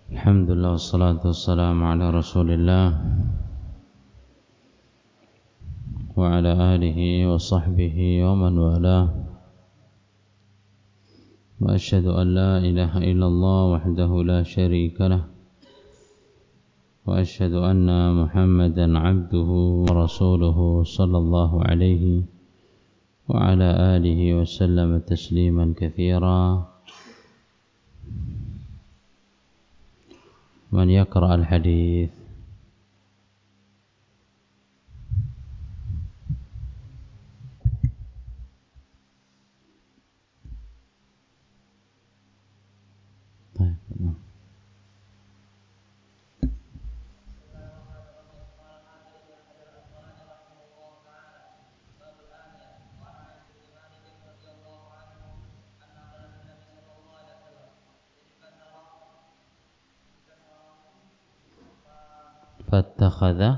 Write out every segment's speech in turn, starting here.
Alhamdulillah wassalatu wassalamu ala Rasulillah wa ala alihi wa sahbihi wa man walah. Wa asyhadu an la ilaha illallah wahdahu la syarika lah wa asyhadu anna Muhammadan abduhu wa rasuluhu sallallahu alaihi wa ala alihi wa sallama tasliman katsira. Man yaqra al-hadits. Fattakhadha.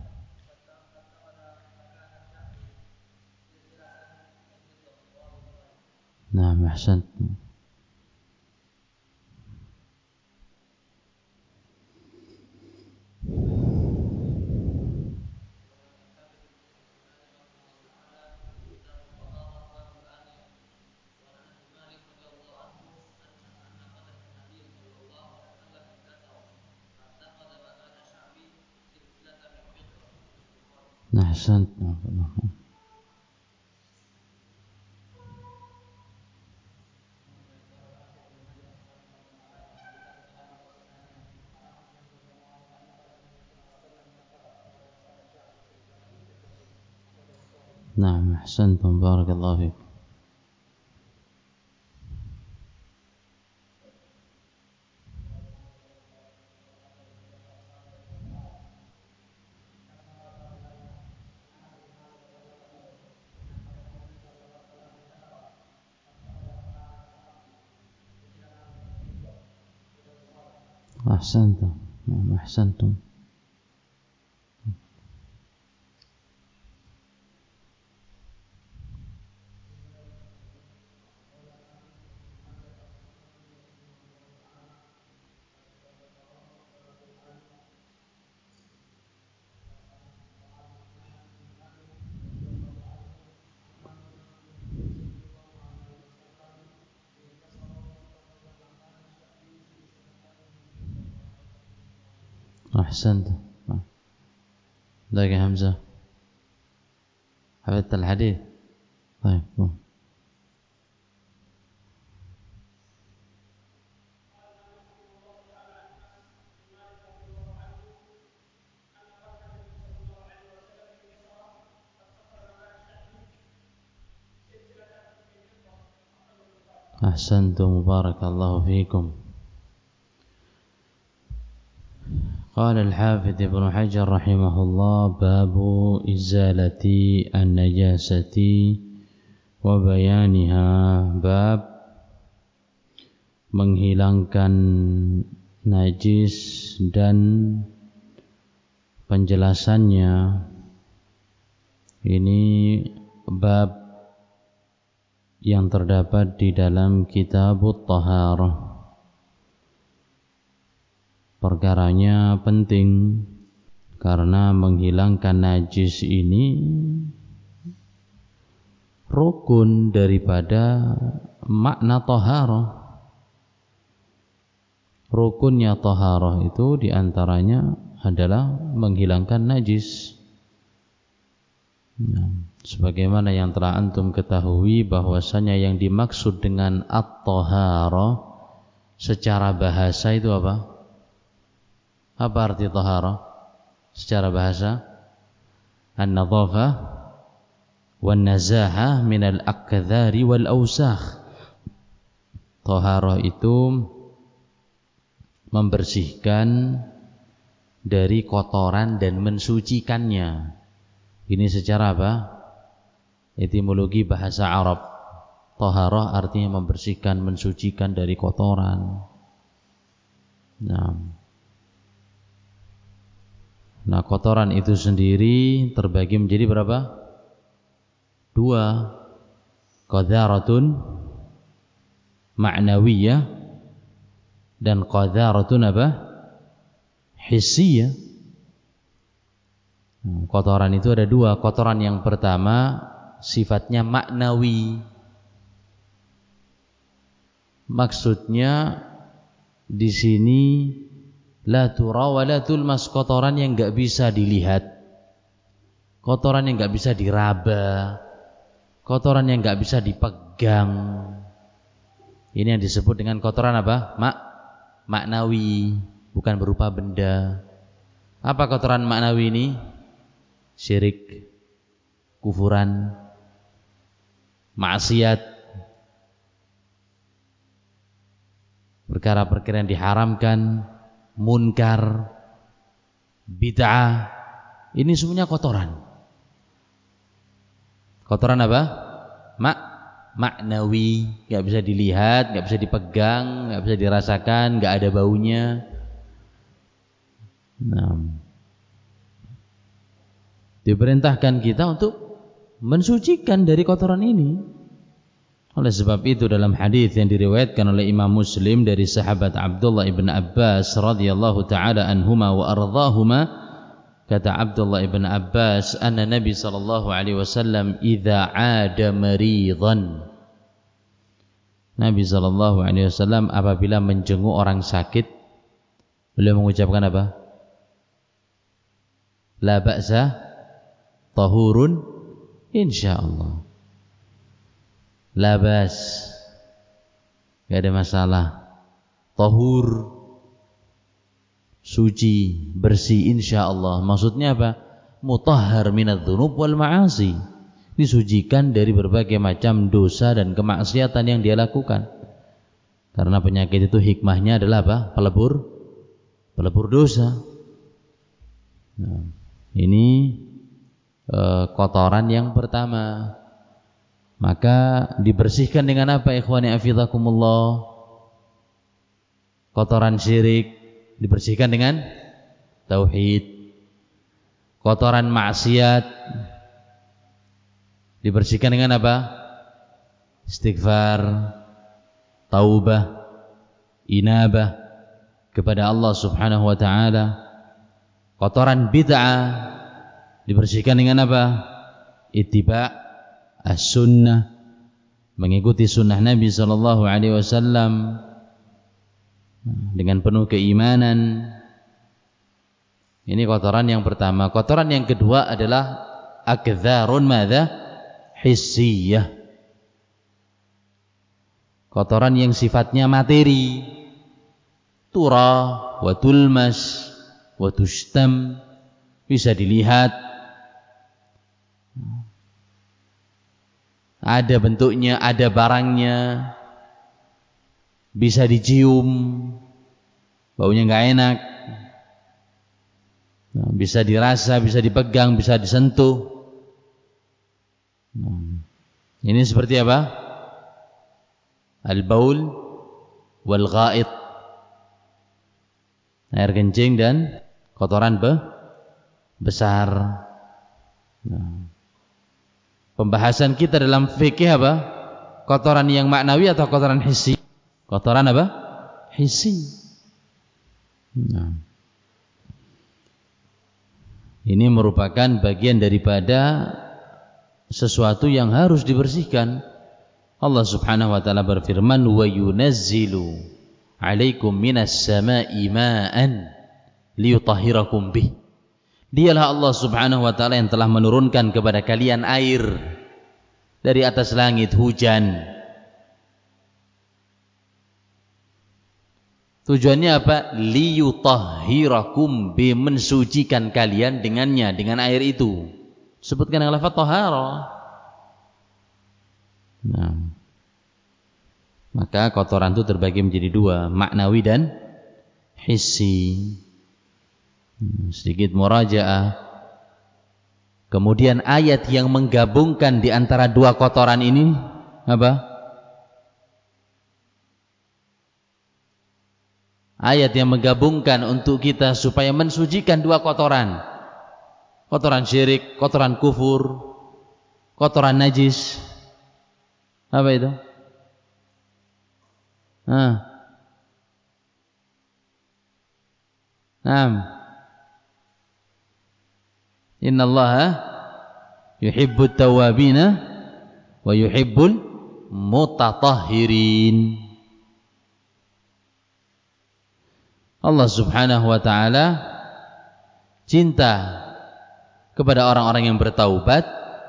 Naam, ahsantum. Ahsantum. Naam, ahsantum, barakallahu fiik. Ahsantum. Naam, ahsantum. أحسنت. ذاك حمزة حفظت الحديث. طيب. أحسنتم، بارك الله فيكم. قال الحافظ ابن حجر رحمه الله: باب إزالة النجاسة وبيانها. Bab menghilangkan najis dan penjelasannya. Ini bab yang terdapat di dalam Kitabut Taharah. Perkaranya penting karena menghilangkan najis ini rukun daripada makna taharah. Rukunnya taharah itu diantaranya adalah menghilangkan najis. Sebagaimana yang telah antum ketahui bahwasanya yang dimaksud dengan at-taharah secara bahasa itu apa? Apa arti taharah secara bahasa? An-nadhafah wan-nazahah minal akdhari wal awsakh. Taharah itu membersihkan dari kotoran dan mensucikannya. Ini secara apa? Etimologi bahasa Arab. Taharah artinya membersihkan, mensucikan dari kotoran. Nah, kotoran itu sendiri terbagi menjadi berapa? 2. Qadharatun ma'nawiyah dan qadharatun apa? Hissiyah. Kotoran itu ada dua. Kotoran yang pertama sifatnya maknawi. Maksudnya di sini la tura wa la tulmas, kotoran yang enggak bisa dilihat, kotoran yang enggak bisa diraba, kotoran yang enggak bisa dipegang. Ini yang disebut dengan kotoran apa? Maknawi, bukan berupa benda. Apa kotoran maknawi ini? Syirik, kufuran, maksiat, perkara-perkara yang diharamkan, munkar, bid'ah. Ini semuanya kotoran. Kotoran apa? Maknawi, enggak bisa dilihat, enggak bisa dipegang, enggak bisa dirasakan, enggak ada baunya. Nah, diperintahkan kita untuk mensucikan dari kotoran ini. Oleh sebab itu dalam hadis yang diriwayatkan oleh Imam Muslim dari sahabat Abdullah ibn Abbas radhiyallahu taala anhuma wa ardhahuma, kata Abdullah ibn Abbas, anna Nabi sallallahu alaihi wasallam idza 'ada maridan. Nabi sallallahu alaihi wasallam apabila menjenguk orang sakit, beliau mengucapkan apa? La ba'sa tahurun insyaallah. Labas, gak ada masalah. Tahur, suci, bersih insyaallah. Maksudnya apa? Mutahhar minadz-dzunub wal ma'asi, disucikan dari berbagai macam dosa dan kemaksiatan yang dia lakukan. Karena penyakit itu hikmahnya adalah apa? Pelebur dosa. Nah, ini kotoran yang pertama. Maka dibersihkan dengan apa, ikhwani afizakumullah? Kotoran syirik dibersihkan dengan tauhid. Kotoran maksiat dibersihkan dengan apa? Istighfar, taubah, inabah kepada Allah Subhanahu wa taala. Kotoran bid'ah dibersihkan dengan apa? Ittiba' as-sunnah, mengikuti sunnah Nabi sallallahu alaihi wasallam dengan penuh keimanan. Ini kotoran yang pertama. Kotoran yang kedua adalah akdzarun madza? Hissiyah. Kotoran yang sifatnya materi. Tura wa tulmas wa tushtam, bisa dilihat, ada bentuknya, ada barangnya, bisa dicium, baunya enggak enak, bisa dirasa, bisa dipegang, bisa disentuh. Ini seperti apa? Al-baul wal ghaid, air kencing dan kotoran besar. Pembahasan kita dalam fikih apa? Kotoran yang maknawi atau kotoran hissi? Kotoran apa? Hissi. Ini merupakan bagian daripada sesuatu yang harus dibersihkan. Allah Subhanahu wa taala berfirman, "Wa yunazzilu 'alaikum minas sama'i ma'an liyutahhirakum bih." Dialah Allah Subhanahu wa taala yang telah menurunkan kepada kalian air dari atas langit, hujan. Tujuannya apa? Liyutahhirakum bi, mensucikan kalian dengannya, dengan air itu. Sebutkan dengan lafaz tahara. Nah, maka kotoran itu terbagi menjadi dua, maknawi dan hissi. Sedikit murajaah. Kemudian ayat yang menggabungkan di antara dua kotoran ini apa? Ayat yang menggabungkan untuk kita supaya mensucikan dua kotoran. Kotoran syirik, kotoran kufur, kotoran najis. Apa itu? Naam. Innallaha yuhibbut tawwabina wa yuhibbul mutatahhirin. Allah Subhanahu wa taala cinta kepada orang-orang yang bertaubat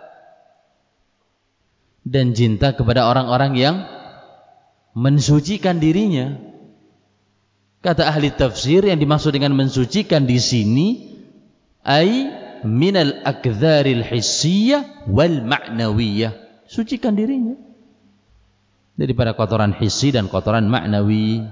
dan cinta kepada orang-orang yang mensucikan dirinya. Kata ahli tafsir, yang dimaksud dengan mensucikan di sini ai minal akdzaril hissiyah wal ma'nawiyah, sucikan dirinya daripada kotoran hissi dan kotoran ma'nawi.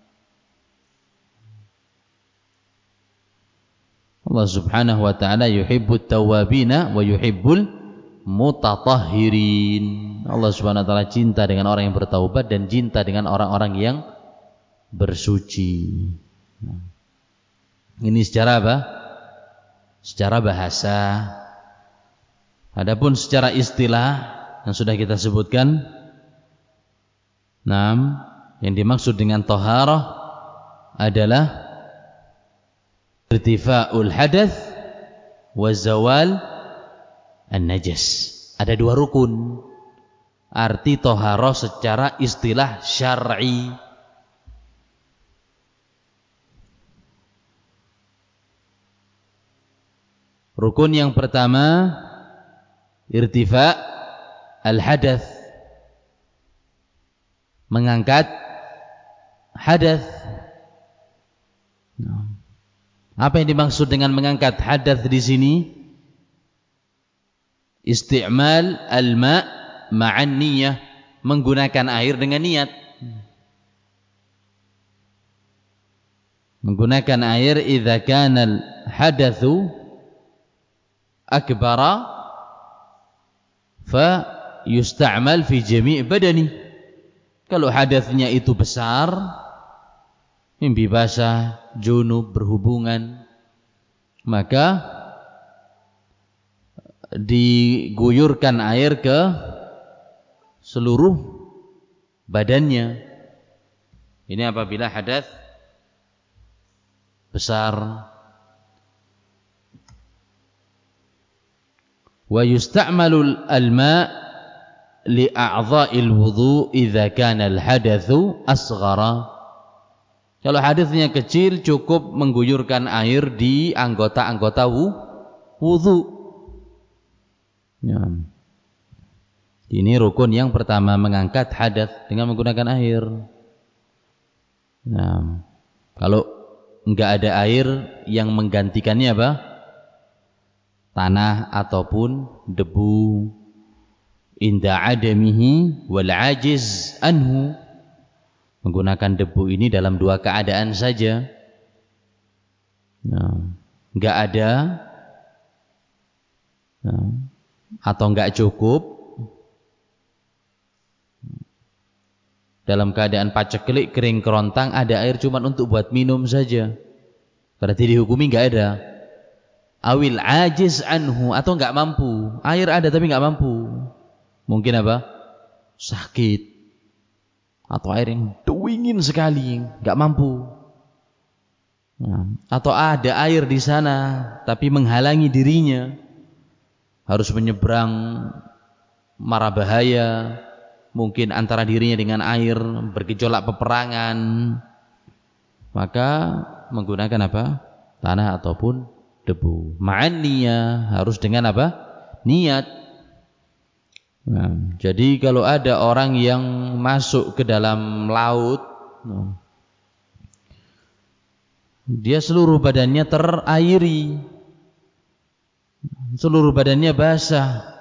Allah Subhanahu wa taala yuhibbut tawwabina wa yuhibbul mutatahhirin. Allah Subhanahu wa taala cinta dengan orang yang bertaubat dan cinta dengan orang-orang yang bersuci. Ini secara apa? Secara bahasa. Adapun secara istilah yang sudah kita sebutkan, yang dimaksud dengan thaharah adalah irtifa'ul hadath wa zawal an-najas. Ada dua rukun. Arti thaharah secara istilah syar'i. Rukun yang pertama irtifa' al-hadath, mengangkat hadath. Apa yang dimaksud dengan mengangkat hadath di sini? Isti'mal al-ma' ma'an niyah, menggunakan air dengan niat. Menggunakan air idza kana al-hadatsu akbara fa yusta'mal fi jami' badani. Kalau hadatsnya itu besar, mimpi basah, junub, berhubungan, maka diguyurkan air ke seluruh badannya. Ini apabila hadats besar. Wa yusta'malu al-ma' li a'dha'il wudhu idza kana al-hadatsu asghara. Kalau hadatsnya kecil, cukup mengguyurkan air di anggota-anggota wudhu. Ya. Ini rukun yang pertama, mengangkat hadats dengan menggunakan air. Nah, kalau enggak ada air, yang menggantikannya apa? Tanah ataupun debu. Inda adamihi wal ajiz anhu. Menggunakan debu ini dalam dua keadaan saja. Nah, enggak ada, atau enggak cukup, dalam keadaan paceklik, kering kerontang, ada air cuma untuk buat minum saja, berarti dihukumi enggak ada. Awil ajiz anhu, atau enggak mampu, air ada tapi enggak mampu. Mungkin apa? Sakit, atau air yang dingin sekali, enggak mampu. Atau ada air di sana tapi menghalangi dirinya, harus menyeberang mara bahaya, mungkin antara dirinya dengan air, bergejolak peperangan, maka menggunakan apa? Tanah ataupun debu. Ma'an niyah, harus dengan apa? Niat. Nah, jadi kalau ada orang yang masuk ke dalam laut, dia seluruh badannya terairi, seluruh badannya basah,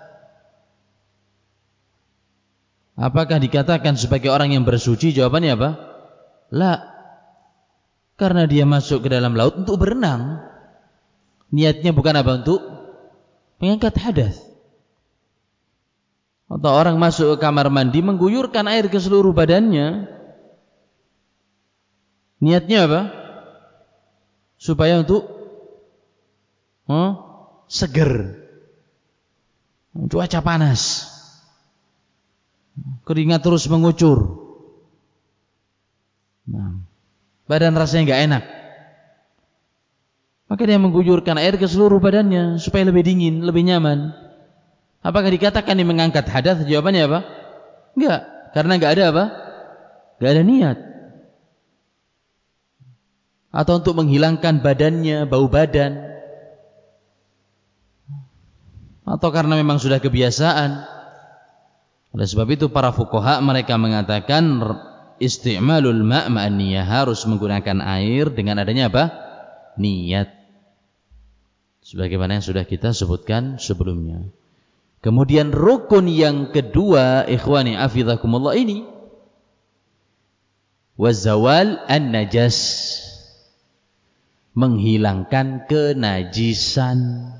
apakah dikatakan sebagai orang yang bersuci? Jawabannya apa? La. Karena dia masuk ke dalam laut untuk berenang. Niatnya bukan apa? Untuk mengangkat hadas. Atau orang masuk ke kamar mandi, mengguyurkan air ke seluruh badannya. Niatnya apa? Supaya untuk seger. Cuaca panas, keringat terus mengucur, badan rasanya enggak enak. Maka dia mengguyurkan air ke seluruh badannya supaya lebih dingin, lebih nyaman. Apakah dikatakan ini mengangkat hadas? Jawabannya apa? Enggak, karena enggak ada apa? Enggak ada niat. Atau untuk menghilangkan badannya, bau badan. Atau karena memang sudah kebiasaan. Oleh sebab itu para fuqaha mereka mengatakan isti'malul ma' ma'an niyah, harus menggunakan air dengan adanya apa? Niat. Sebagaimana yang sudah kita sebutkan sebelumnya. Kemudian rukun yang kedua, ikhwani hafizakumullah, ini wazawal an-najas, menghilangkan kenajisan.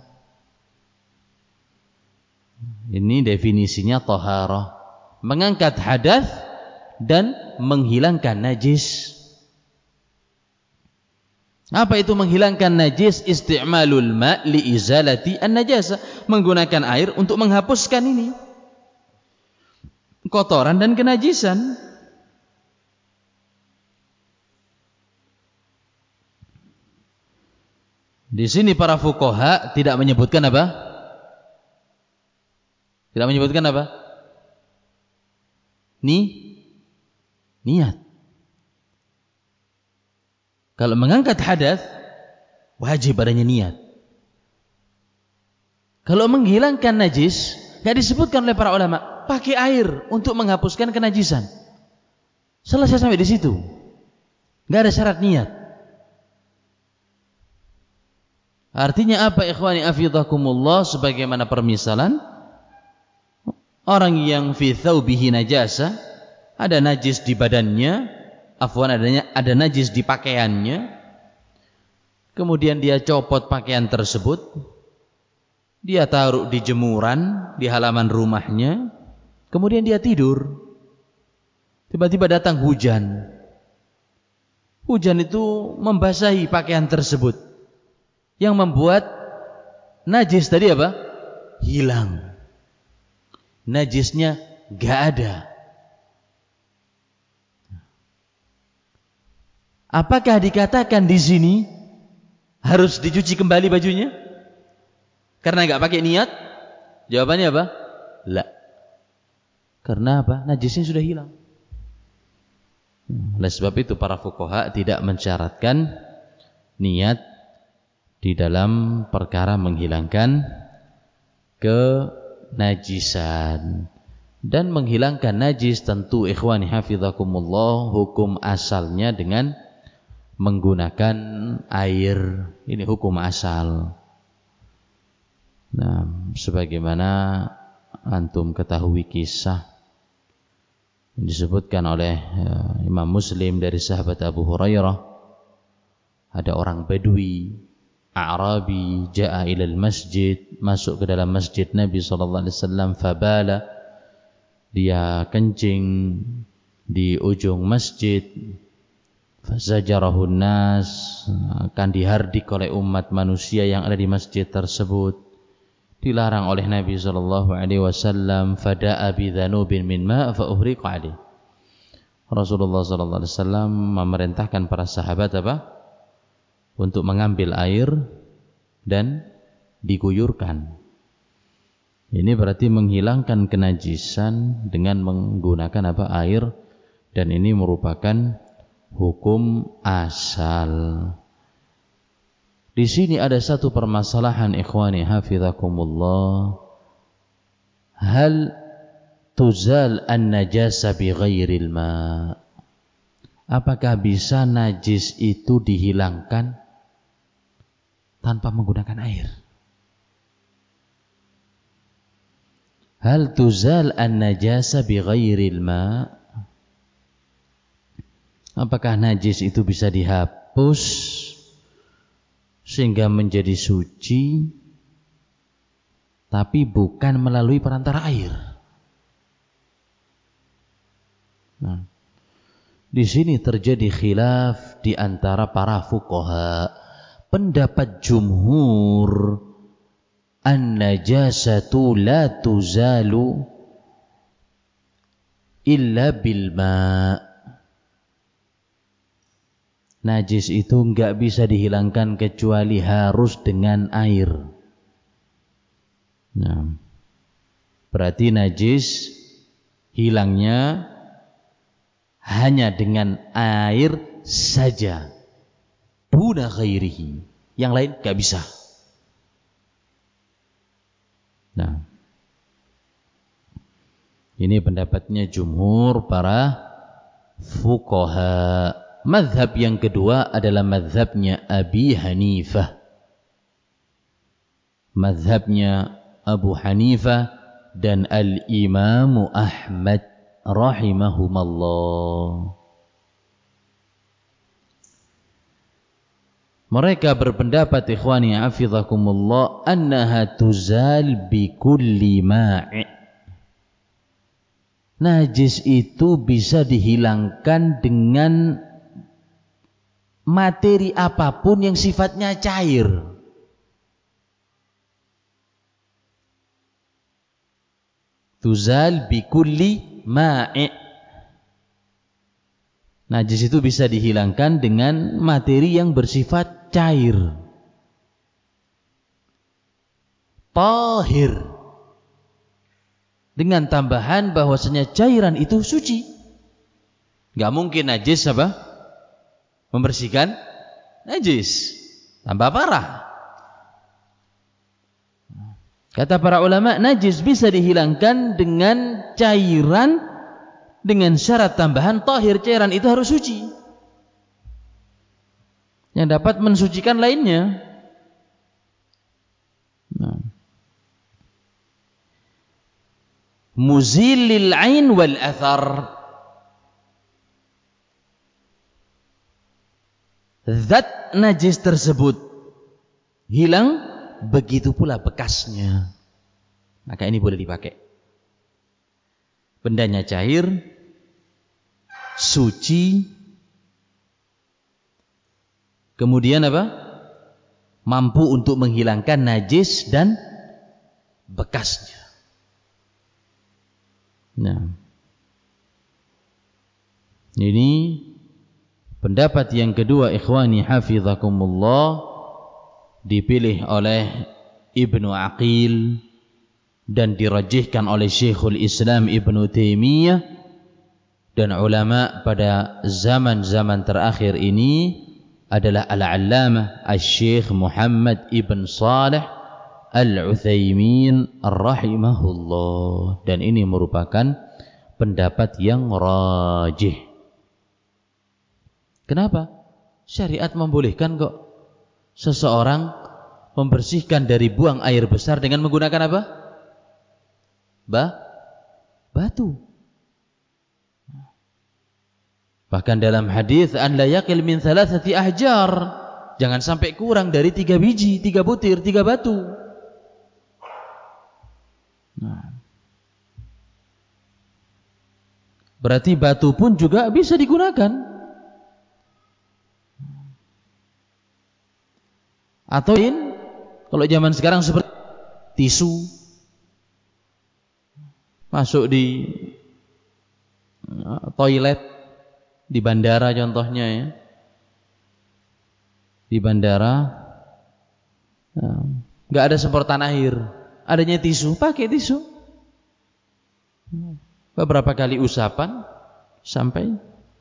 Ini definisinya taharah, mengangkat hadas dan menghilangkan najis. Apa itu menghilangkan najis? Isti'malul ma' li izalati an-najasa, menggunakan air untuk menghapuskan ini kotoran dan kenajisan. Di sini para fuqaha tidak menyebutkan apa? Tidak menyebutkan apa? Niat. Kalau mengangkat hadas, wajib adanya niat. Kalau menghilangkan najis, tidak disebutkan oleh para ulama, pakai air untuk menghapuskan kenajisan. Selesai sampai di situ. Tidak ada syarat niat. Artinya apa, ikhwani hafizakumullah? Sebagaimana permisalan orang yang fi thawbihi najasa, ada najis di badannya, ada najis di pakaiannya, kemudian dia copot pakaian tersebut, dia taruh di jemuran di halaman rumahnya, kemudian dia tidur. Tiba-tiba datang hujan. Hujan itu membasahi pakaian tersebut, yang membuat najis tadi apa? Hilang. Najisnya gak ada. Apakah dikatakan di sini harus dicuci kembali bajunya karena enggak pakai niat? Jawabannya apa? La. Karena apa? Najisnya sudah hilang. Oleh sebab itu para fuqaha tidak mensyaratkan niat di dalam perkara menghilangkan kenajisan. Dan menghilangkan najis tentu ikhwani hafizakumullah hukum asalnya dengan menggunakan air. Ini hukum asal. Nah, sebagaimana antum ketahui kisah yang disebutkan oleh Imam Muslim dari sahabat Abu Hurairah, ada orang Badui A'rabi ja'a ilal masjid, masuk ke dalam masjid Nabi SAW, fabala, dia kencing di ujung masjid, fazajarahun nas, akan dihardik oleh umat manusia yang ada di masjid tersebut, dilarang oleh Nabi SAW. Fada'a bidhanubin min ma' fa uhriqa alaih. Rasulullah SAW memerintahkan para sahabat apa? Untuk mengambil air dan diguyurkan. Ini berarti menghilangkan kenajisan dengan menggunakan apa? Air, dan ini merupakan hukum asal. Di sini ada satu permasalahan ikhwani hafizakumullah. Hal tuzal an-najasa bi ghairil ma'? Apakah bisa najis itu dihilangkan tanpa menggunakan air? Hal tuzal an-najasa bi ghairil ma'? Apakah najis itu bisa dihapus sehingga menjadi suci tapi bukan melalui perantara air? Nah, di sini terjadi khilaf di antara para fuqaha. Pendapat jumhur, an-najasatu la tuzalu illa bil ma'. Najis itu enggak bisa dihilangkan kecuali harus dengan air. Nah, berarti najis hilangnya hanya dengan air saja. Duna ghairihi. Yang lain enggak bisa. Nah, ini pendapatnya jumhur para fuqaha. Mazhab yang kedua adalah mazhabnya Abi Hanifah. Mazhabnya Abu Hanifah dan Al-Imam Ahmad rahimahumallah. Mereka berpendapat, ikhwani hafizakumullah, annaha tuzal bi kulli ma'i. Najis itu bisa dihilangkan dengan materi apapun yang sifatnya cair. Tuzal bi kulli ma'i. Najis itu bisa dihilangkan dengan materi yang bersifat cair. Tahir. Dengan tambahan bahwasanya cairan itu suci. Gak mungkin najis apa? Membersihkan najis. Tambah parah. Kata para ulama, najis bisa dihilangkan dengan cairan dengan syarat tambahan tahir. Cairan itu harus suci, yang dapat mensucikan lainnya. Muzilil ain wal athar. Zat najis tersebut hilang, begitu pula bekasnya. Maka ini boleh dipakai. Bendanya cair, suci, kemudian apa? Mampu untuk menghilangkan najis dan bekasnya. Nah, ini pendapat yang kedua, ikhwani hafizakumullah, dipilih oleh Ibnu Aqil dan dirajihkan oleh Syekhul Islam Ibnu Taimiyah dan ulama pada zaman-zaman terakhir ini adalah Al-Allamah Asy-Syaikh Muhammad Ibn Shalih Al-Utsaimin rahimahullah, dan ini merupakan pendapat yang rajih. Kenapa? Syariat membolehkan kok seseorang membersihkan dari buang air besar dengan menggunakan apa? Batu. Bahkan dalam hadis, an la yaqil min thalathati ahjar, jangan sampai kurang dari 3 biji, 3 butir, 3 batu. Nah, berarti batu pun juga bisa digunakan. Atau kalau zaman sekarang seperti tisu, masuk di toilet di bandara contohnya ya. Di bandara nggak ada semprotan air, adanya tisu, pakai tisu. Beberapa kali usapan sampai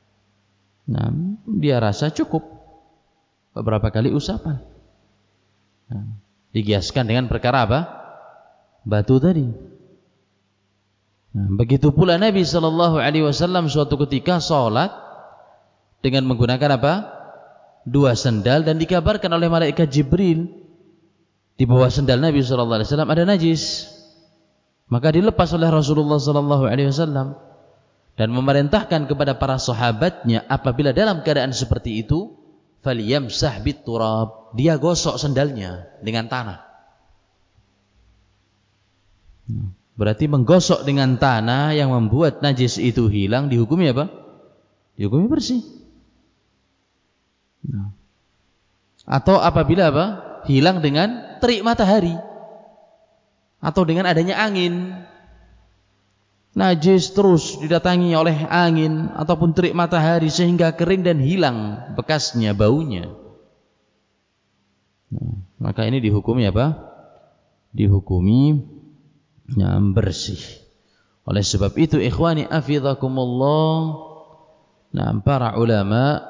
dia rasa cukup. Beberapa kali usapan. Digiaskan dengan perkara apa? Batu tadi. Begitu pula Nabi SAW suatu ketika sholat dengan menggunakan apa? 2 sendal, dan dikabarkan oleh malaikat Jibril di bawah sendal Nabi SAW ada najis. Maka dilepas oleh Rasulullah SAW dan memerintahkan kepada para sahabatnya, apabila dalam keadaan seperti itu, falyamsah bit turab, dia gosok sendalnya dengan tanah. Berarti menggosok dengan tanah yang membuat najis itu hilang dihukumi apa? Dihukumi bersih. Atau apabila apa? Hilang dengan terik matahari atau dengan adanya angin. najis terus didatangi oleh angin ataupun terik matahari sehingga kering dan hilang bekasnya, baunya. Maka ini dihukumi apa? Dihukumi bersih. Oleh sebab itu ikhwani afidhakumullah, para ulama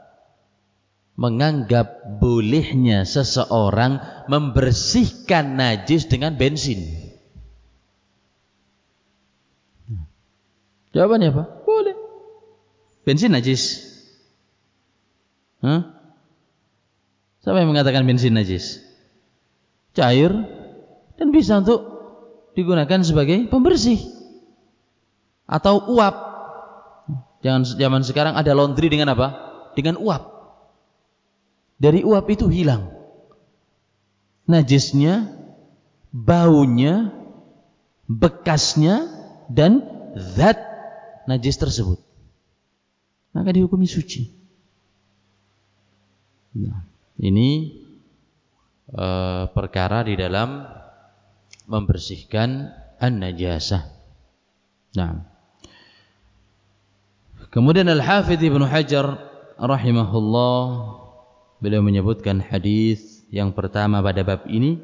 menganggap bolehnya seseorang membersihkan najis dengan bensin. Jawabannya apa? Boleh. Bensin najis. Siapa yang mengatakan bensin najis? Cair dan bisa untuk digunakan sebagai pembersih atau uap. Jangan zaman sekarang ada laundry dengan apa? Dengan uap. Dari uap itu hilang najisnya, baunya, bekasnya dan zat najis tersebut. Maka dihukumi suci. Nah, ini perkara di dalam membersihkan an-najasah. Nah, kemudian Al-Hafidz Ibnu Hajar rahimahullah, beliau menyebutkan hadis yang pertama pada bab ini,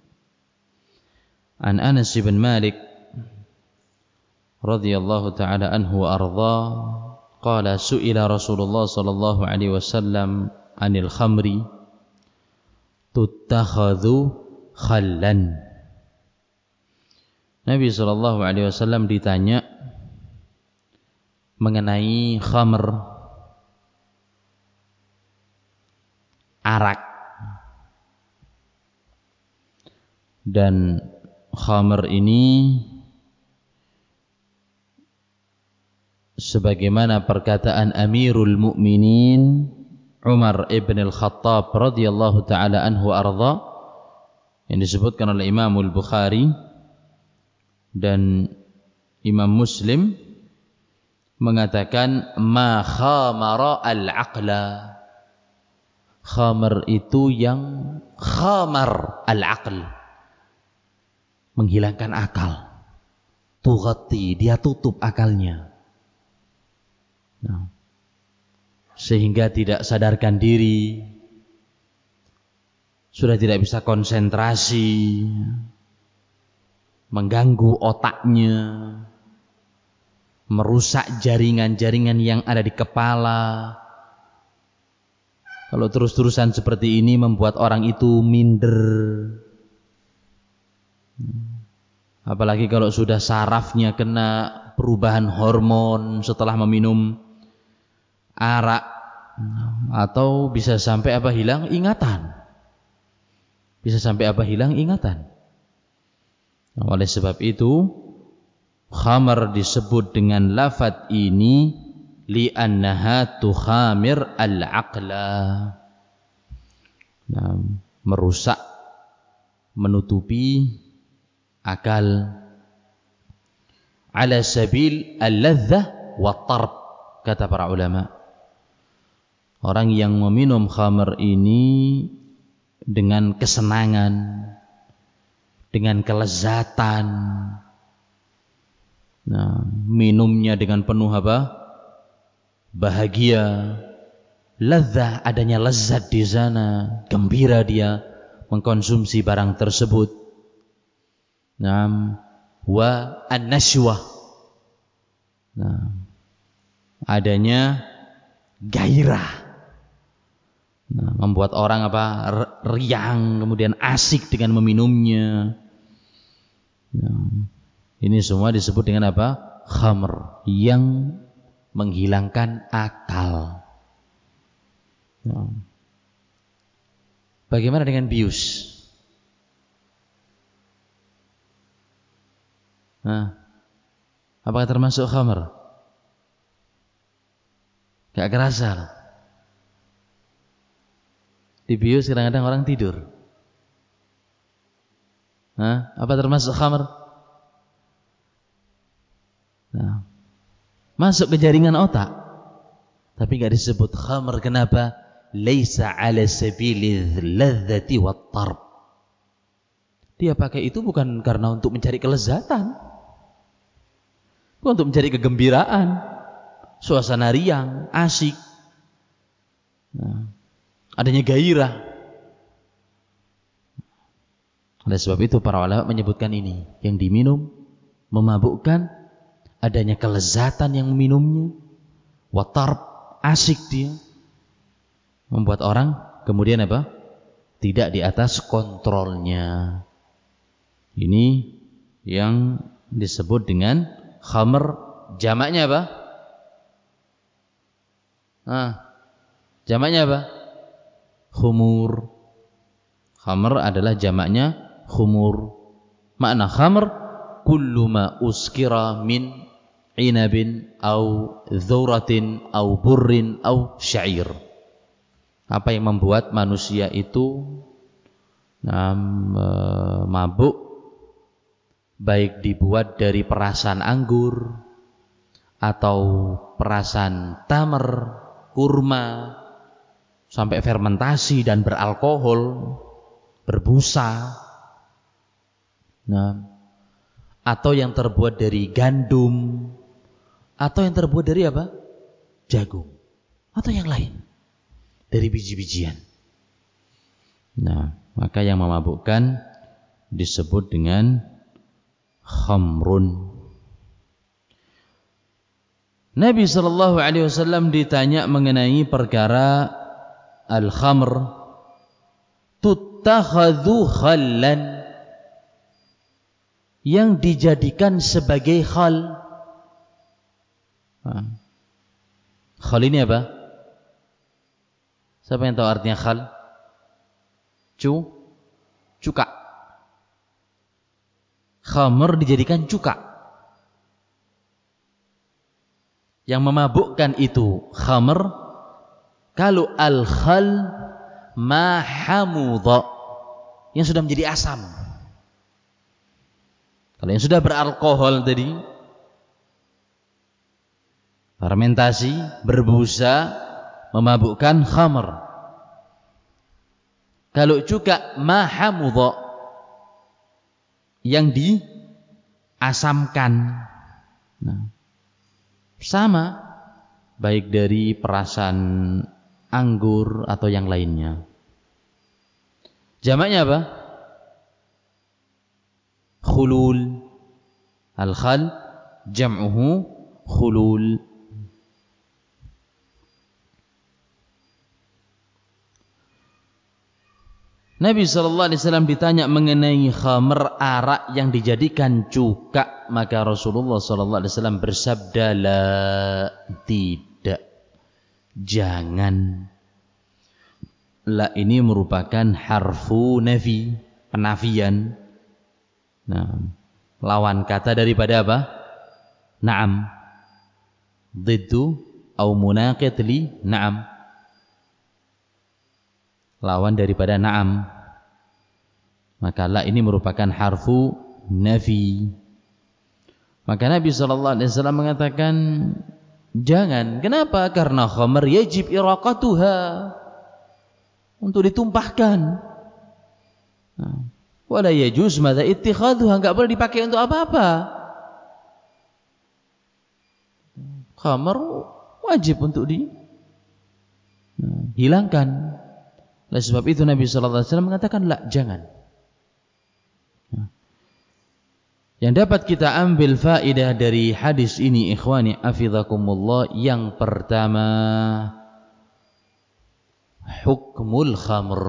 an Anas bin Malik radhiyallahu taala anhu wa ardha, qala su'ila Rasulullah sallallahu alaihi wasallam 'anil khamri tuttakhadhu khallan. Nabi sallallahu alaihi wasallam ditanya mengenai khamr, arak. Dan khamr ini sebagaimana perkataan Amirul Mukminin Umar ibn al-Khattab radhiyallahu taala anhu arda, yang disebutkan oleh Imam Al-Bukhari dan Imam Muslim, mengatakan ma khamara al-aqla. Khamar itu yang khamar al-aql, menghilangkan akal. Tughati, dia tutup akalnya. Nah, sehingga tidak sadarkan diri, sudah tidak bisa konsentrasi, mengganggu otaknya, merusak jaringan-jaringan yang ada di kepala. Kalau terus-terusan seperti ini membuat orang itu minder. Apalagi kalau sudah sarafnya kena perubahan hormon setelah meminum arak, atau bisa sampai apa? Hilang ingatan. Bisa sampai apa? Hilang ingatan. Oleh sebab itu khamar disebut dengan lafaz ini li'annaha tukhamir al-aqla. Nah, merusak, menutupi akal. Ala sabil al-ladzah wa tarb, kata para ulama. Orang yang meminum khamar ini dengan kesenangan, dengan kelezatan, nah, minumnya dengan penuh apa? Bahagia, lezat, adanya lezat di sana, gembira dia mengkonsumsi barang tersebut. Nah, wa an-nashwah, nah, adanya gairah, nah, membuat orang apa? Riang, kemudian asik dengan meminumnya. Nah, ini semua disebut dengan apa? Khamr, yang menghilangkan akal. Nah, bagaimana dengan bius? Nah, apakah termasuk khamr? Gak kerasa. Di bius kadang-kadang orang tidur. Nah, apa termasuk khamr? Nah, masuk ke jaringan otak, tapi gak disebut khamr. Kenapa? Laisa ala sabili ladzati wat tarb. Dia pakai itu bukan karena untuk mencari kelezatan, untuk mencari kegembiraan, suasana riang, asik. Nah, adanya gairah. Oleh sebab itu para ulama menyebutkan ini, yang diminum memabukkan, adanya kelezatan yang meminumnya, watarb, asik dia, membuat orang kemudian apa? Tidak di atas kontrolnya. Ini yang disebut dengan khamr. Jamaknya apa? Jamaknya apa? Khumur. Khamr adalah jamaknya khumur. Makna khamr kullu ma uskira min inabin au dzuratin au burrin au syair. Apa yang membuat manusia itu mabuk, baik dibuat dari perasan anggur atau perasan tamar, kurma, sampai fermentasi dan beralkohol, berbusa. Atau yang terbuat dari gandum, atau yang terbuat dari apa? Jagung, atau yang lain, dari biji-bijian. Maka yang memabukkan disebut dengan khamrun. Nabi SAW ditanya mengenai perkara al-khamr, tuttakhadhu khallan, yang dijadikan sebagai khal. Khal ini apa? Siapa yang tahu artinya khal? Cuka. Khamr dijadikan cuka. Yang memabukkan itu khamr. Kalau al-khal ma hamudha, yang sudah menjadi asam. Kalau yang sudah beralkohol tadi, fermentasi, berbusa, memabukkan khamr. Kalau cuka ma hamudha, yang diasamkan. Sama, baik dari perasan anggur atau yang lainnya. Jamaknya apa? Khulul. Al-khal jam'uhu khulul. Nabi SAW ditanya mengenai khamr, arak yang dijadikan cuka, maka Rasulullah SAW bersabda, la, tidak, jangan. La ini merupakan harfu nafi, penafian. Lawan kata daripada apa? Na'am. Dhiddu au munaqid li na'am. Lawan daripada na'am. Maka la ini merupakan harfu nafi. Maka Nabi SAW mengatakan jangan. Kenapa? Karena khamr yajib iraqatuha, untuk ditumpahkan. Wala yajuz madza ittikhaduha, enggak boleh dipakai untuk apa-apa. Khamr wajib untuk dihilangkan. Oleh sebab itu Nabi SAW mengatakan la, jangan. Yang dapat kita ambil faedah dari hadis ini, ikhwani hafizakumullah, yang pertama, hukmul khamr.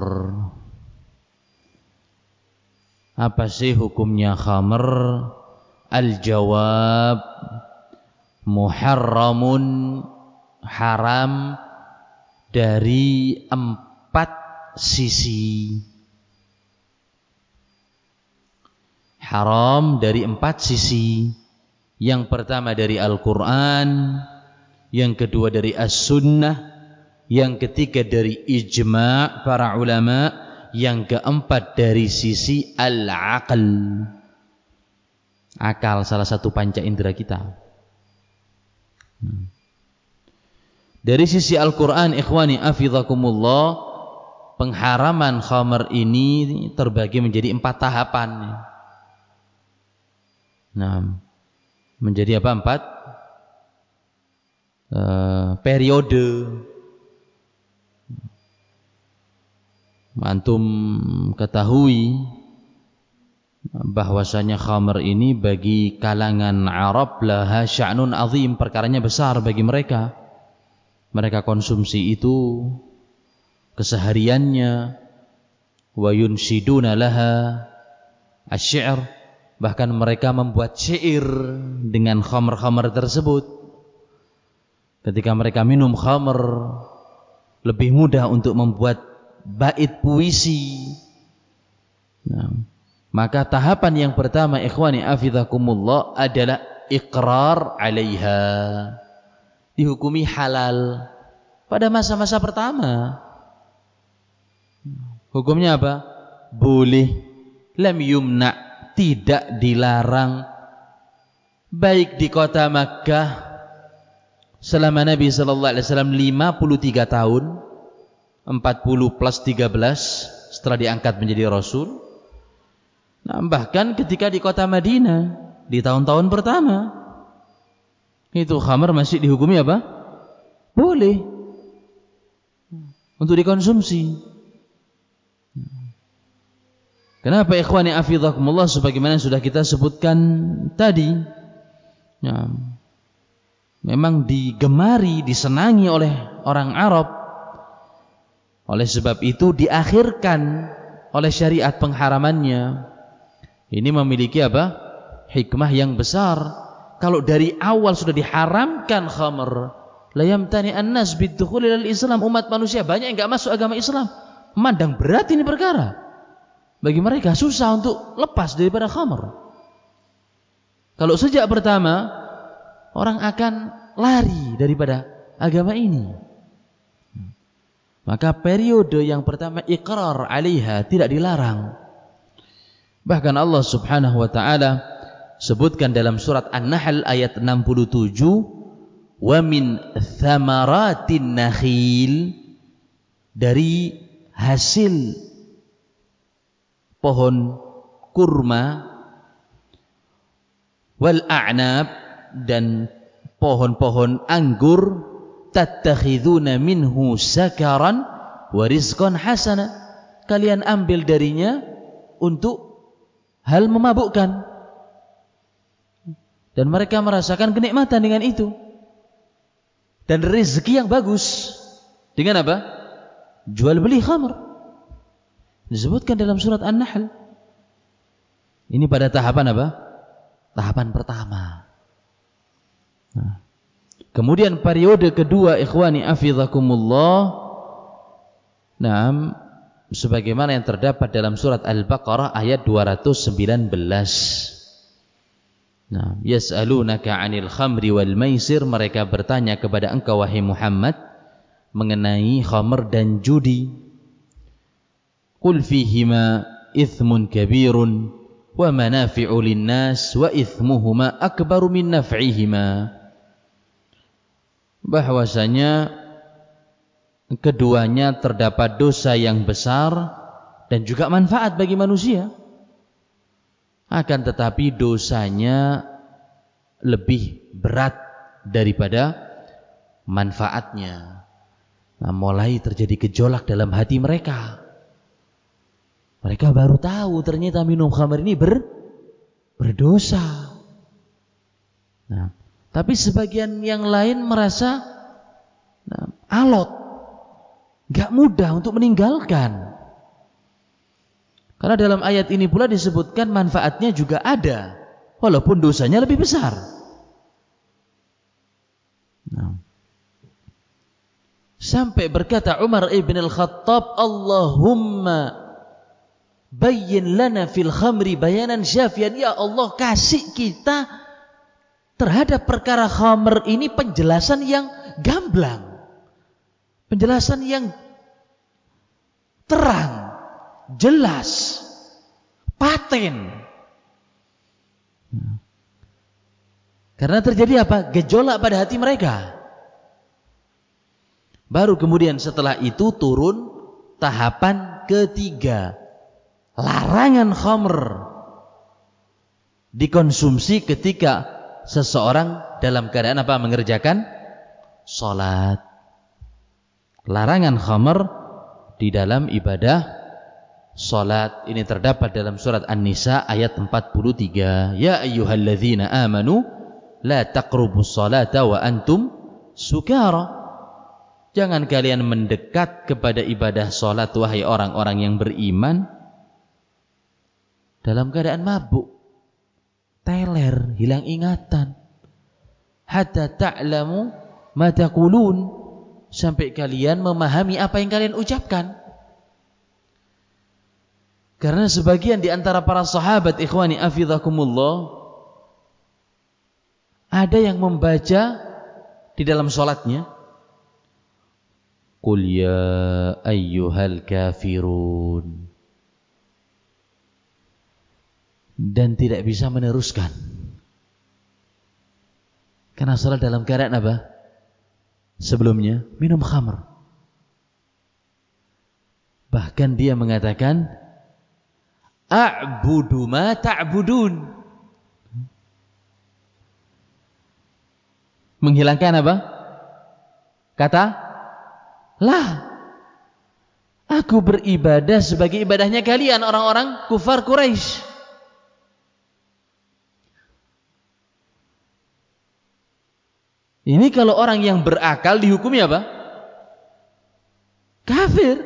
Apa sih hukumnya khamr? Al-jawab muharramun, haram dari 4 sisi. Haram dari 4 sisi. Yang pertama dari Al-Quran, yang kedua dari As-Sunnah, yang ketiga dari ijma' para ulama, yang keempat dari sisi al-aql, akal, salah satu panca indera kita. Dari sisi Al-Quran, ikhwani hafizakumullah, pengharaman khamr ini terbagi menjadi 4 tahapan. menjadi apa? 4 periode. Antum ketahui bahwasanya khamr ini bagi kalangan Arab laha sya'nun azim, perkaranya besar bagi mereka. Mereka konsumsi itu kesehariannya. Wa yunshiduna laha asy-syi'r, bahkan mereka membuat syair dengan khamr-khamr tersebut. Ketika mereka minum khamr, lebih mudah untuk membuat bait puisi. Nah, maka tahapan yang pertama ikhwani afizakumullah adalah iqrar 'alaiha, dihukumi halal pada masa-masa pertama. Hukumnya apa? Boleh, lam yumna, tidak dilarang, baik di kota Makkah selama Nabi sallallahu alaihi wasallam 53 tahun, 40 plus 13 setelah diangkat menjadi Rasul. Nah, bahkan ketika di kota Madinah di tahun-tahun pertama itu khamr masih dihukumi apa? Boleh untuk dikonsumsi. Kenapa ikhwani afizakumullah? Sebagaimana sudah kita sebutkan tadi, ya, memang digemari, disenangi oleh orang Arab. Oleh sebab itu diakhirkan oleh syariat pengharamannya. Ini memiliki apa? Hikmah yang besar. Kalau dari awal sudah diharamkan khamr, la yamtani an-nas bid-dukhul ilal Islam, umat manusia banyak yang enggak masuk agama Islam. Memandang berat ini perkara. Bagi mereka susah untuk lepas daripada khamr. Kalau sejak pertama orang akan lari daripada agama ini. Maka periode yang pertama iqrar 'alaiha, tidak dilarang. Bahkan Allah Subhanahu wa taala sebutkan dalam surat An-Nahl ayat 67, wa min thamaratin nakhil, dari hasil pohon kurma, wal a'nab, dan pohon-pohon anggur, tattakhiduna minhu sakaran wa rizqan hasana, kalian ambil darinya untuk hal memabukkan, dan mereka merasakan kenikmatan dengan itu, dan rezeki yang bagus dengan apa? Jual beli khamr. Disebutkan dalam surat An-Nahl. Ini pada tahapan apa? Tahapan pertama. Nah, kemudian periode kedua ikhwani afizakumullah, nah, sebagaimana yang terdapat dalam surat Al-Baqarah ayat 219. Nah, yas'alunaka 'anil khamri wal maisir, mereka bertanya kepada engkau wahai Muhammad mengenai khamr dan judi. Qul fihima ithmun kabirun wa manafi'u linnas wa ithmuhuma akbaru min naf'ihima, bahwasanya keduanya terdapat dosa yang besar dan juga manfaat bagi manusia, akan tetapi dosanya lebih berat daripada manfaatnya. Nah, mulai terjadi gejolak dalam hati mereka. Mereka baru tahu ternyata minum khamr ini berdosa. Nah, tapi sebagian yang lain merasa alot, gak mudah untuk meninggalkan. Karena dalam ayat ini pula disebutkan manfaatnya juga ada, walaupun dosanya lebih besar. Nah, sampai berkata Umar ibn al-Khattab, Allahumma bayyin lana fil khamri bayanan syafian, ya Allah kasih kita terhadap perkara khamr ini penjelasan yang gamblang, penjelasan yang terang, jelas, paten. Karena terjadi apa? Gejolak pada hati mereka. Baru kemudian setelah itu turun tahapan ketiga, larangan khamr dikonsumsi ketika seseorang dalam keadaan apa? Mengerjakan salat. Larangan khamr di dalam ibadah salat ini terdapat dalam surat An-Nisa ayat 43. Ya ayyuhalladzina amanu la taqrubus salata wa antum sukara. Jangan kalian mendekat kepada ibadah salat wahai orang-orang yang beriman dalam keadaan mabuk, teler, hilang ingatan. Hatta ta'lamu ma taqulun, sampai kalian memahami apa yang kalian ucapkan. Karena sebagian di antara para sahabat, ikhwani afizakumullah, ada yang membaca di dalam salatnya, Qul ya ayyuhal kafirun, dan tidak bisa meneruskan. Karena salat dalam keadaan apa? Sebelumnya minum khamr. Bahkan dia mengatakan, a'budu ma ta'budun. Menghilangkan apa? Kata lah, aku beribadah sebagai ibadahnya kalian orang-orang kufar Quraisy. Ini kalau orang yang berakal dihukumi apa? Kafir.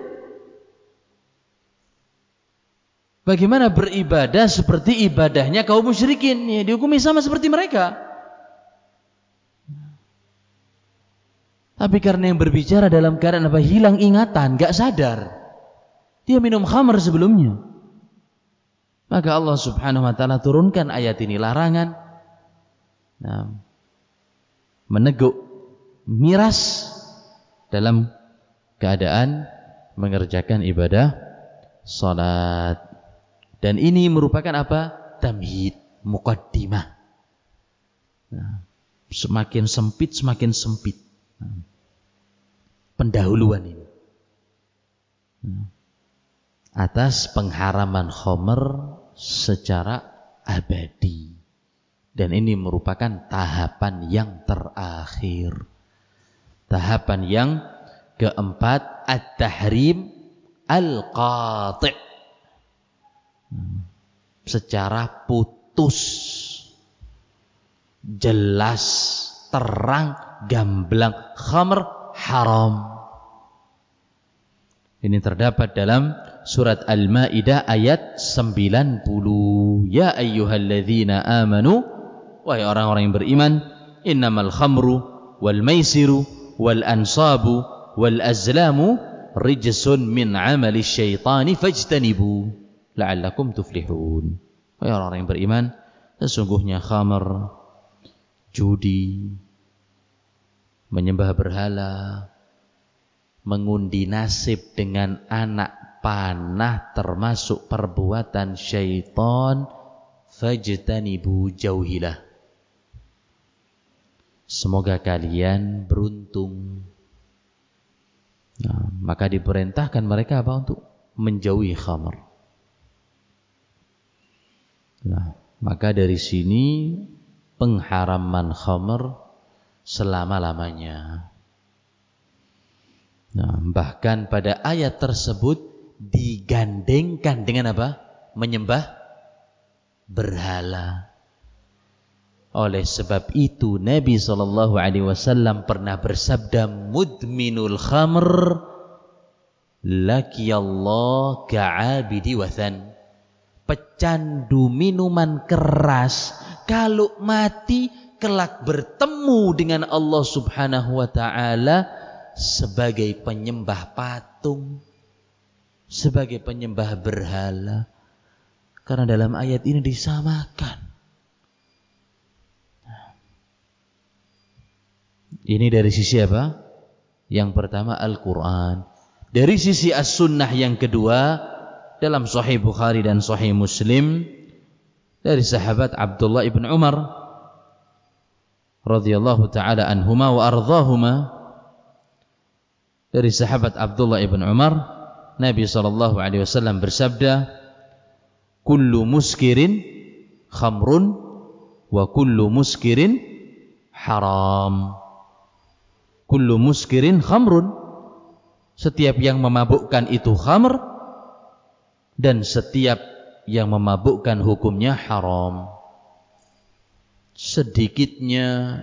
Bagaimana beribadah seperti ibadahnya kaum musyrikin? Ya, dihukumi sama seperti mereka. Tapi karena yang berbicara dalam keadaan apa? Hilang ingatan, gak sadar. Dia minum khamr sebelumnya. Maka Allah Subhanahu wa ta'ala turunkan ayat ini, larangan meneguk miras dalam keadaan mengerjakan ibadah salat. Dan ini merupakan apa? Tamhid, muqaddimah. Semakin sempit, semakin sempit. Pendahuluan ini atas pengharaman khamr secara abadi. Dan ini merupakan tahapan yang terakhir. Tahapan yang keempat, at-tahrim al-qati', secara putus, jelas, terang, gamblang, khamr haram. Ini terdapat dalam surat Al-Maidah ayat 90. Ya ayyuhalladzina amanu, wahai orang-orang yang beriman, innamal khamru wal maisiru wal ansabu wal azlamu rijsun min amali syaitani fajtanibu la'allakum tuflihun. Wahai orang-orang yang beriman, sesungguhnya khamr, judi, menyembah berhala, mengundi nasib dengan anak panah termasuk perbuatan syaitan, fajtanibu, jauhilah. Semoga kalian beruntung. Maka diperintahkan mereka apa? Untuk menjauhi khamr. Maka dari sini pengharaman khamr selama-lamanya. Bahkan pada ayat tersebut digandengkan dengan apa? Menyembah berhala. Oleh sebab itu Nabi SAW pernah bersabda, mudminul khamr lakiyallah ka'abidi wathan. Pecandu minuman keras kalau mati kelak bertemu dengan Allah Subhanahu wa ta'ala sebagai penyembah patung, sebagai penyembah berhala. Karena dalam ayat ini disamakan. Ini dari sisi apa? Yang pertama Al-Quran. Dari sisi As-Sunnah yang kedua, dalam Sahih Bukhari dan Sahih Muslim, dari sahabat Abdullah ibn Umar radhiyallahu ta'ala anhuma wa ardhahuma, dari sahabat Abdullah ibn Umar, Nabi SAW bersabda, kullu muskirin khamrun wa kullu muskirin haram. Kullu muskirin khamrun, setiap yang memabukkan itu khamr, dan setiap yang memabukkan hukumnya haram. Sedikitnya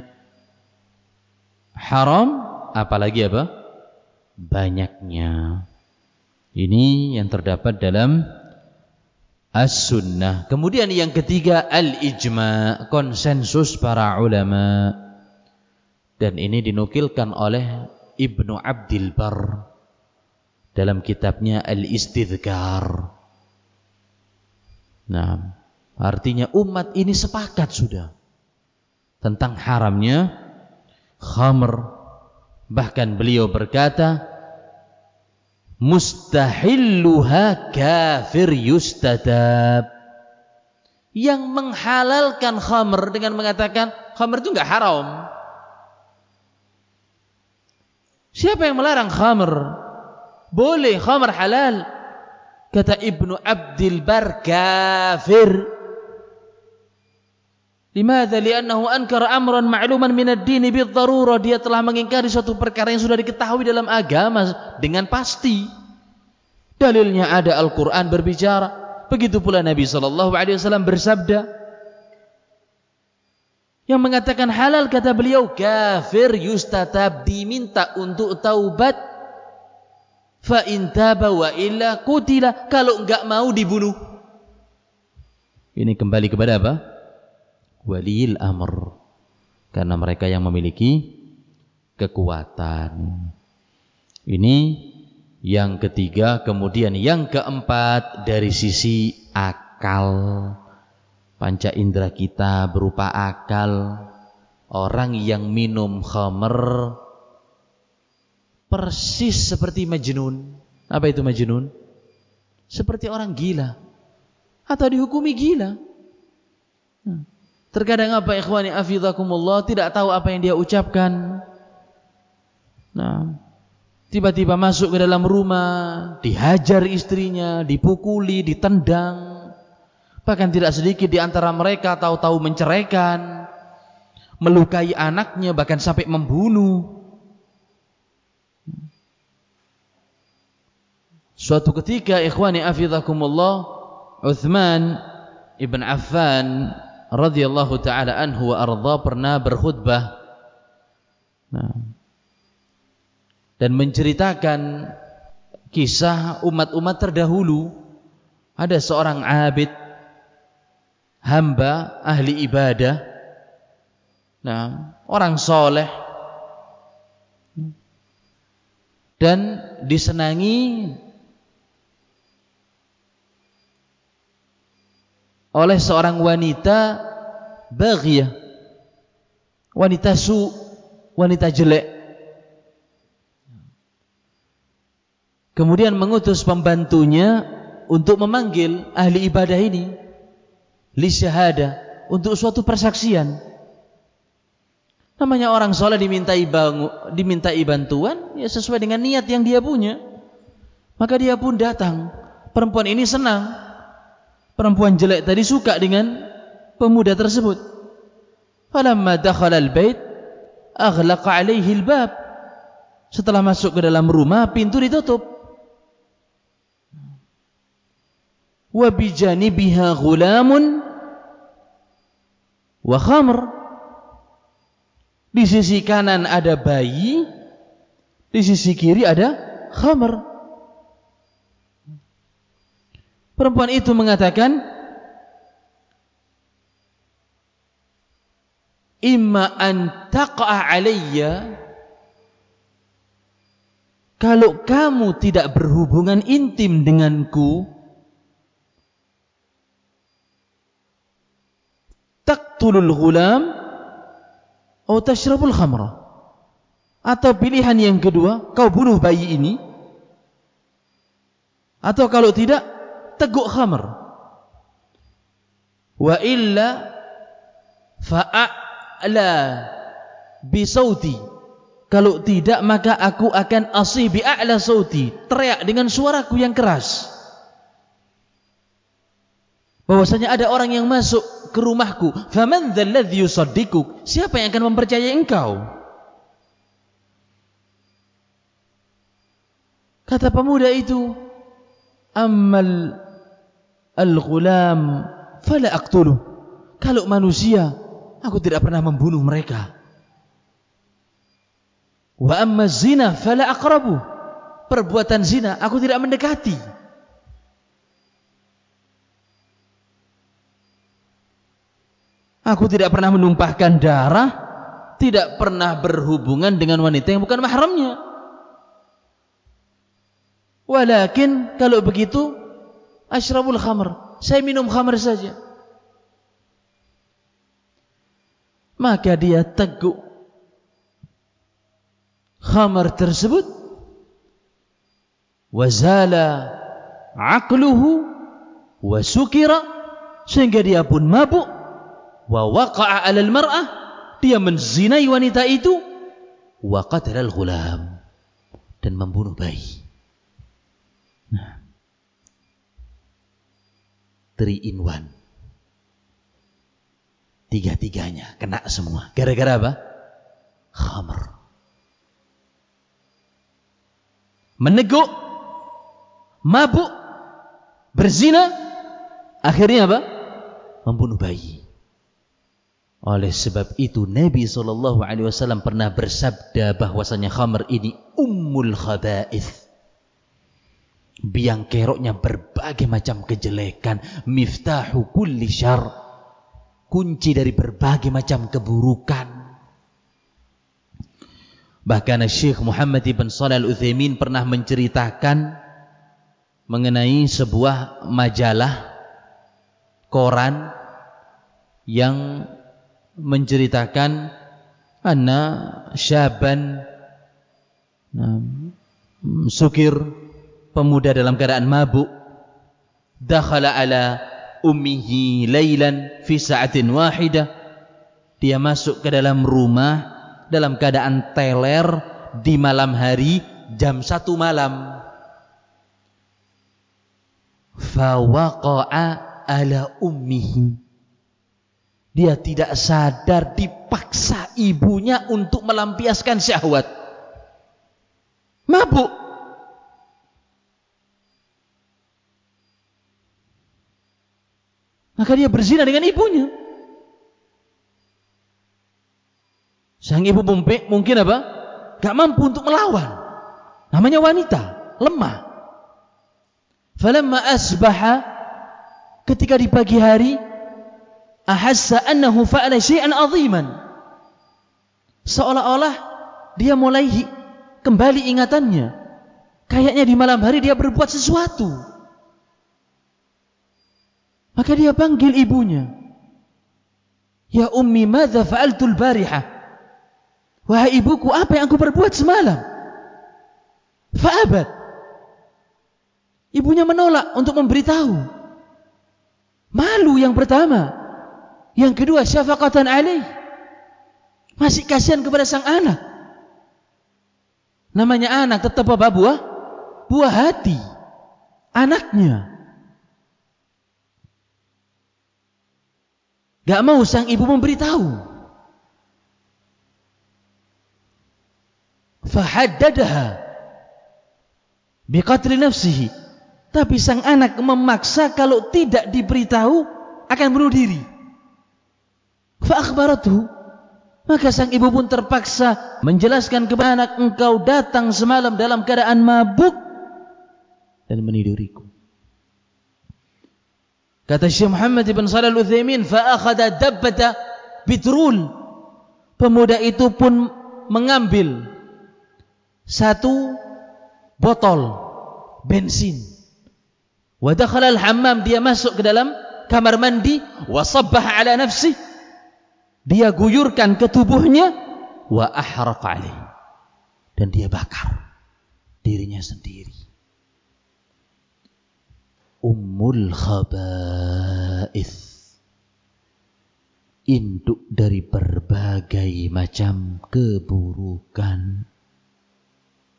haram, apalagi apa? Banyaknya. Ini yang terdapat dalam as-sunnah. Kemudian yang ketiga, al-ijma', konsensus para ulama. Dan ini dinukilkan oleh Ibnu Abdil Barr dalam kitabnya Al-Istidhkar. Nah, artinya umat ini sepakat sudah tentang haramnya khamr. Bahkan beliau berkata, mustahilluha kafir yustatab. Yang menghalalkan khamr dengan mengatakan khamr itu enggak haram. Siapa yang melarang khamr? Boleh, khamr halal. Kata Ibnu Abdil Barr, kafir. Limadha? Li'annahu ankara amran ma'luman minad dini bidh-dharurah. Dia telah mengingkari suatu perkara yang sudah diketahui dalam agama dengan pasti. Dalilnya ada, Al-Quran berbicara. Begitu pula Nabi SAW bersabda. Yang mengatakan halal, kata beliau, kafir yustatab, diminta untuk taubat. Fa in taba wa illa qutila, kalau enggak mau dibunuh. Ini kembali kepada apa? Waliyil amr, karena mereka yang memiliki kekuatan. Ini yang ketiga. Kemudian yang keempat, dari sisi akal. Panca indera kita berupa akal. Orang yang minum khamr persis seperti majnun. Apa itu majnun? Seperti orang gila, atau dihukumi gila. Terkadang apa, ikhwani afidhakumullah, tidak tahu apa yang dia ucapkan. Nah, tiba-tiba masuk ke dalam rumah, dihajar istrinya, dipukuli, ditendang. Bahkan tidak sedikit di antara mereka tahu-tahu menceraikan, melukai anaknya, bahkan sampai membunuh. Suatu ketika, ikhwani afidhakumullah, Uthman ibn Affan radhiyallahu ta'ala anhu wa arda pernah berkhutbah, dan menceritakan kisah umat-umat terdahulu. Ada seorang abid, hamba, ahli ibadah, orang soleh, dan disenangi oleh seorang wanita baghiyah, wanita wanita jelek. Kemudian mengutus pembantunya untuk memanggil ahli ibadah ini li syahadah, untuk suatu persaksian. Namanya orang soleh dimintai bantuan, ya sesuai dengan niat yang dia punya. Maka dia pun datang. Perempuan ini senang. Perempuan jelek tadi suka dengan pemuda tersebut. Falamma dakhala al-bait aghlaqa alaihi al-bab. Setelah masuk ke dalam rumah, pintu ditutup. Wa bijanibiha ghulamun wa khamr. Di sisi kanan ada bayi, di sisi kiri ada khamr. Perempuan itu mengatakan, imma an taqa'a alayya, kalau kamu tidak berhubungan intim denganku, taqtulul ghulam atau tashrabul khamra, atau pilihan yang kedua, kau bunuh bayi ini, atau kalau tidak, teguk khamr. Wa illa fa'ala bisauti, kalau tidak maka aku akan asih bi'a'la sauti, teriak dengan suaraku yang keras. Bahwasanya ada orang yang masuk ke rumahku, faman dzalladzi yusaddiquk? Siapa yang akan mempercayai engkau? Kata pemuda itu, ammal al-ghulam fala aqtuluh. Kalau manusia, aku tidak pernah membunuh mereka. Wa amma zina fala aqrabu. Perbuatan zina aku tidak mendekati. Aku tidak pernah menumpahkan darah, tidak pernah berhubungan dengan wanita yang bukan mahramnya. Walakin kalau begitu asyrabul khamr, saya minum khamr saja. Maka dia teguk khamr tersebut, wazala aqluhu wa sukira, sehingga dia pun mabuk, wa waqa'a 'alal mar'ah, dia menzinai wanita itu, wa qatala al-ghulam, dan membunuh bayi. Nah, 3 in 1. Tiga-tiganya kena semua. Gara-gara apa? Khamr. Meneguk, mabuk, berzina, akhirnya apa? Membunuh bayi. Oleh sebab itu Nabi SAW pernah bersabda bahwasanya khamr ini ummul khaba'ith, biang keroknya berbagai macam kejelekan, miftahu kulli syarr, kunci dari berbagai macam keburukan. Bahkan Syekh Muhammad ibn Shalih Al-Utsaimin pernah menceritakan mengenai sebuah majalah koran yang menceritakan anna syaban sukir, pemuda dalam keadaan mabuk, dakhala ala ummihi lailan fi sa'atin wahidah, dia masuk ke dalam rumah dalam keadaan teler di malam hari jam 1 malam. Fa waqa'a ala ummihi, dia tidak sadar dipaksa ibunya untuk melampiaskan syahwat. Mabuk. Maka dia berzina dengan ibunya. Sang ibu mungkin apa? Gak mampu untuk melawan. Namanya wanita, lemah. Falamma asbaha, ketika di pagi hari, ahassa annahu fa'ala syai'an 'aziman. Seolah-olah dia mulai kembali ingatannya. Kayaknya di malam hari dia berbuat sesuatu. Maka dia panggil ibunya. Ya ummi, madza fa'altu al-barihah? Wahai ibuku, apa yang aku perbuat semalam? Fa'abat. Ibunya menolak untuk memberitahu. Malu yang pertama. Yang kedua, syafaqatan alaih, masih kasihan kepada sang anak. Namanya anak tetap apa? Buah hati anaknya. Gak mau sang ibu memberitahu. Fahaddadaha biqatli nafsihi, tapi sang anak memaksa kalau tidak diberitahu akan bunuh diri. Fa akhbaratuhu, maka sang ibu pun terpaksa menjelaskan kepada anak, engkau datang semalam dalam keadaan mabuk dan meniduriku. Kata Syekh Muhammad ibn Shalih Al-Utsaimin, fa akhadha dabbata bitrul, pemuda itu pun mengambil 1 botol bensin, wa dakhala al-hammam, dia masuk ke dalam kamar mandi, wa sabbaha ala nafsihi, dia guyurkan ke tubuhnya, wa ahraqa alaih, dan dia bakar dirinya sendiri. Ummul khaba'ith, induk dari berbagai macam keburukan.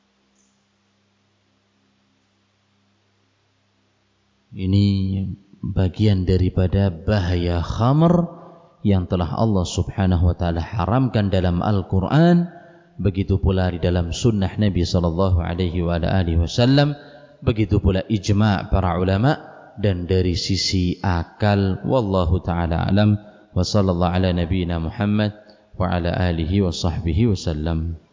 Ini bagian daripada bahaya khamr yang telah Allah Subhanahu wa taala haramkan dalam Al-Qur'an, begitu pula di dalam sunnah Nabi sallallahu alaihi wasallam, begitu pula ijma' para ulama, dan dari sisi akal. Wallahu taala alam, wa sallallahu ala nabiyyina Muhammad wa ala alihi wa sahbihi wasallam.